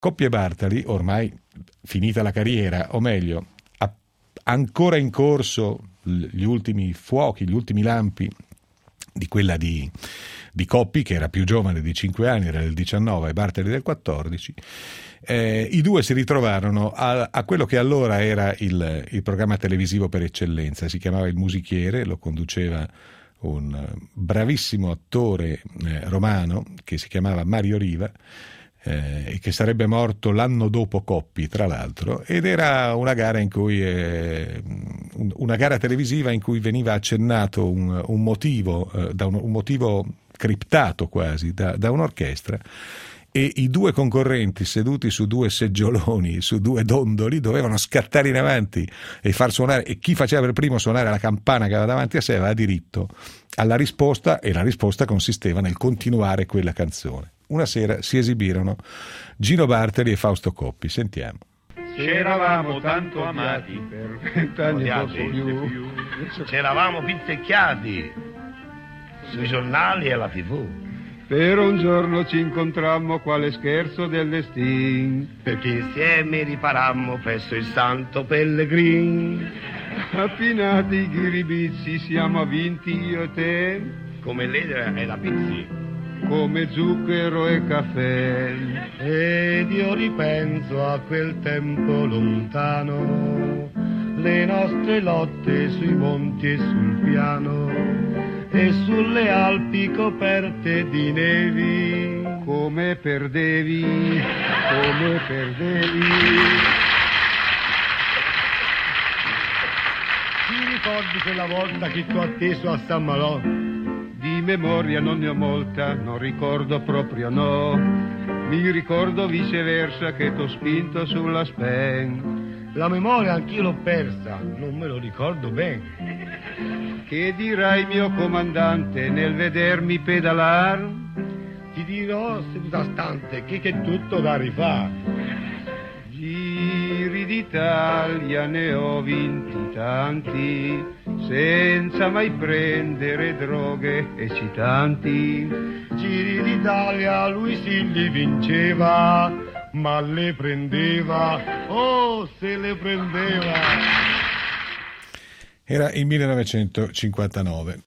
Coppi e Bartali, ormai finita la carriera, o meglio, ancora in corso gli ultimi fuochi, gli ultimi lampi di quella di Coppi, che era più giovane di 5 anni, era del 19 e Bartali del 14, i due si ritrovarono a quello che allora era il programma televisivo per eccellenza, si chiamava Il Musichiere, lo conduceva un bravissimo attore romano che si chiamava Mario Riva, e che sarebbe morto l'anno dopo Coppi, tra l'altro, ed era una gara in cui una gara televisiva in cui veniva accennato un motivo, un motivo criptato quasi da un'orchestra, e i due concorrenti seduti su due seggioloni, su due dondoli, dovevano scattare in avanti e far suonare, e chi faceva per primo suonare la campana che aveva davanti a sé aveva diritto alla risposta, e la risposta consisteva nel continuare quella canzone. Una sera si esibirono Gino Bartali e Fausto Coppi. Sentiamo. C'eravamo tanto amati per 20 anni forse più. C'eravamo pizzecchiati sui giornali e alla TV. Però un giorno ci incontrammo quale scherzo del destin, perché insieme riparammo presso il Santo Pellegrin. Appinati i ghiribizzi siamo vinti io e te, come l'edera e la pizzi, come zucchero e caffè. Ed io ripenso a quel tempo lontano, le nostre lotte sui monti e sul piano, e sulle Alpi coperte di nevi. Come perdevi, come perdevi. Ti ricordi quella volta che t'ho atteso a San Malò? Di memoria non ne ho molta, non ricordo proprio no. Mi ricordo viceversa che t'ho spinto sulla Spen. La memoria anch'io l'ho persa, non me lo ricordo bene. Che dirai mio comandante nel vedermi pedalar? Ti dirò seduta stante che è tutto da rifare. Giri d'Italia ne ho vinti tanti, senza mai prendere droghe eccitanti. Giri d'Italia lui sì li vinceva, ma le prendeva, oh se le prendeva. Era il 1959.